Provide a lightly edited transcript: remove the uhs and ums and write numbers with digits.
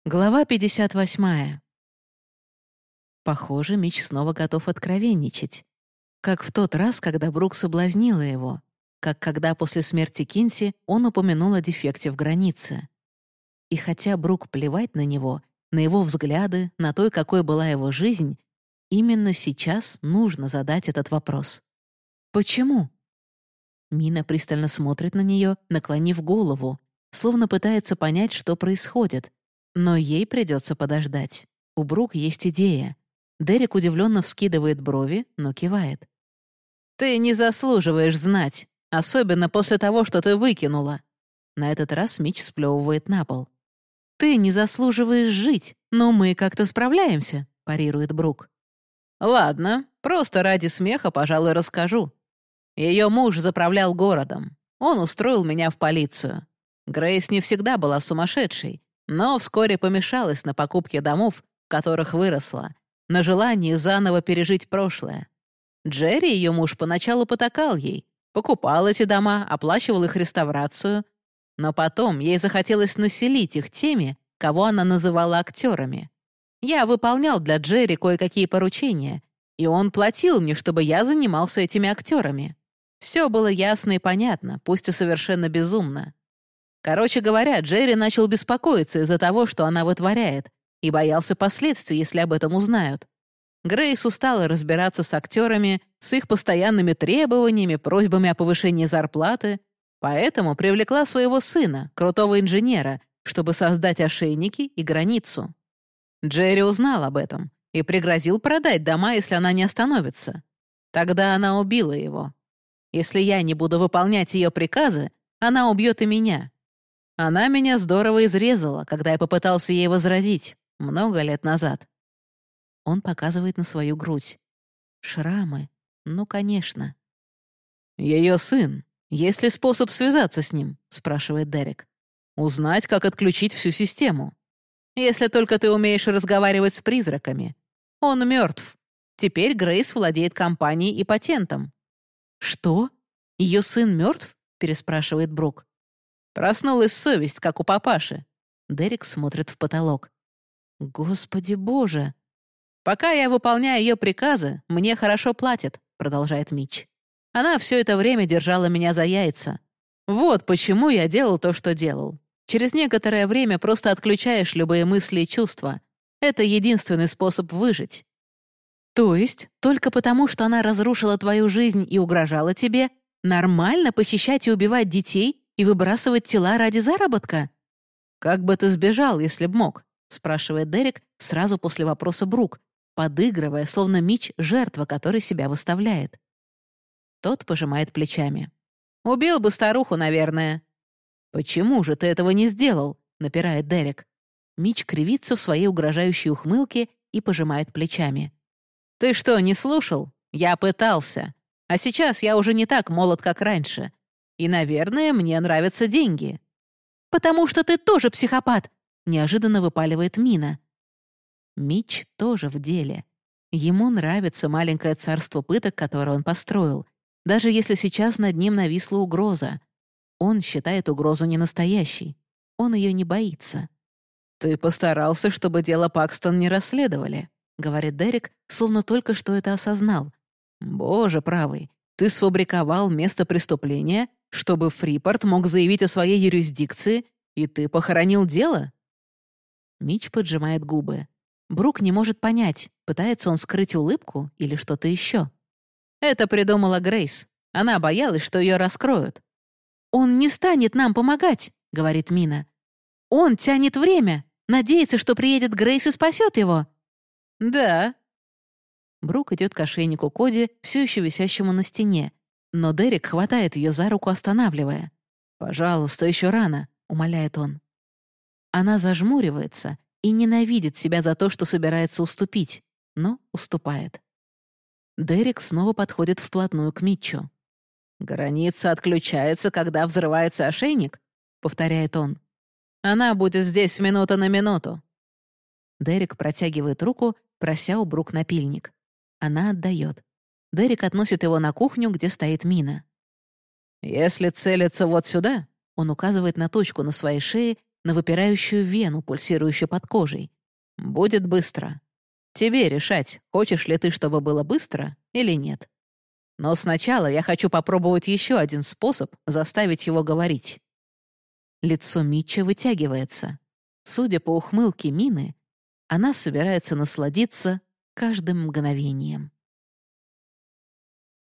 Глава 58. Похоже, Мич снова готов откровенничать. Как в тот раз, когда Брук соблазнила его. Как когда после смерти Кинси он упомянул о дефекте в границе. И хотя Брук плевать на него, на его взгляды, на то, какой была его жизнь, именно сейчас нужно задать этот вопрос. Почему? Мина пристально смотрит на нее, наклонив голову, словно пытается понять, что происходит. Но ей придется подождать. У Брук есть идея. Дерек удивленно вскидывает брови, но кивает. «Ты не заслуживаешь знать, особенно после того, что ты выкинула». На этот раз Мич сплевывает на пол. «Ты не заслуживаешь жить, но мы как-то справляемся», — парирует Брук. «Ладно, просто ради смеха, пожалуй, расскажу. Ее муж заправлял городом. Он устроил меня в полицию. Грейс не всегда была сумасшедшей, но вскоре помешалась на покупке домов, в которых выросла, на желании заново пережить прошлое. Джерри, ее муж, поначалу потакал ей, покупал эти дома, оплачивал их реставрацию, но потом ей захотелось населить их теми, кого она называла актерами. Я выполнял для Джерри кое-какие поручения, и он платил мне, чтобы я занимался этими актерами. Все было ясно и понятно, пусть и совершенно безумно. Короче говоря, Джерри начал беспокоиться из-за того, что она вытворяет, и боялся последствий, если об этом узнают. Грейс устала разбираться с актерами, с их постоянными требованиями, просьбами о повышении зарплаты, поэтому привлекла своего сына, крутого инженера, чтобы создать ошейники и границу. Джерри узнал об этом и пригрозил продать дома, если она не остановится. Тогда она убила его. Если я не буду выполнять ее приказы, она убьет и меня. Она меня здорово изрезала, когда я попытался ей возразить, много лет назад. Он показывает на свою грудь. Шрамы. Ну, конечно. «Ее сын. Есть ли способ связаться с ним?» — спрашивает Дерек. «Узнать, как отключить всю систему. Если только ты умеешь разговаривать с призраками. Он мертв. Теперь Грейс владеет компанией и патентом». «Что? Ее сын мертв?» — переспрашивает Брук. Проснулась совесть, как у папаши. Дерек смотрит в потолок. «Господи боже!» «Пока я выполняю ее приказы, мне хорошо платят», — продолжает Мич. «Она все это время держала меня за яйца. Вот почему я делал то, что делал. Через некоторое время просто отключаешь любые мысли и чувства. Это единственный способ выжить». «То есть, только потому, что она разрушила твою жизнь и угрожала тебе, нормально похищать и убивать детей и выбрасывать тела ради заработка?» «Как бы ты сбежал, если б мог?» — спрашивает Дерек сразу после вопроса Брук, подыгрывая, словно Мич — жертва, которой себя выставляет. Тот пожимает плечами. «Убил бы старуху, наверное». «Почему же ты этого не сделал?» — напирает Дерек. Мич кривится в своей угрожающей ухмылке и пожимает плечами. «Ты что, не слушал? Я пытался. А сейчас я уже не так молод, как раньше. И, наверное, мне нравятся деньги». «Потому что ты тоже психопат!» — неожиданно выпаливает Мина. Мич тоже в деле. Ему нравится маленькое царство пыток, которое он построил, даже если сейчас над ним нависла угроза. Он считает угрозу ненастоящей. Он ее не боится. «Ты постарался, чтобы дело Пакстон не расследовали», — говорит Дерек, словно только что это осознал. «Боже правый, ты сфабриковал место преступления, чтобы Фрипорт мог заявить о своей юрисдикции, и ты похоронил дело?» Мич поджимает губы. Брук не может понять, пытается он скрыть улыбку или что-то еще. «Это придумала Грейс. Она боялась, что ее раскроют». «Он не станет нам помогать», — говорит Мина. «Он тянет время, надеется, что приедет Грейс и спасет его». «Да». Брук идет к ошейнику Коди, все еще висящему на стене, но Дерек хватает ее за руку, останавливая. «Пожалуйста, еще рано», — умоляет он. Она зажмуривается и ненавидит себя за то, что собирается уступить, но уступает. Дерек снова подходит вплотную к Митчу. «Граница отключается, когда взрывается ошейник», — повторяет он. «Она будет здесь с минуты на минуту». Дерек протягивает руку, прося у Брук напильник. Она отдает. Дерек относит его на кухню, где стоит Мина. «Если целиться вот сюда», — он указывает на точку на своей шее, на выпирающую вену, пульсирующую под кожей. «Будет быстро. Тебе решать, хочешь ли ты, чтобы было быстро или нет. Но сначала я хочу попробовать еще один способ заставить его говорить». Лицо Митча вытягивается. Судя по ухмылке Мины, она собирается насладиться каждым мгновением.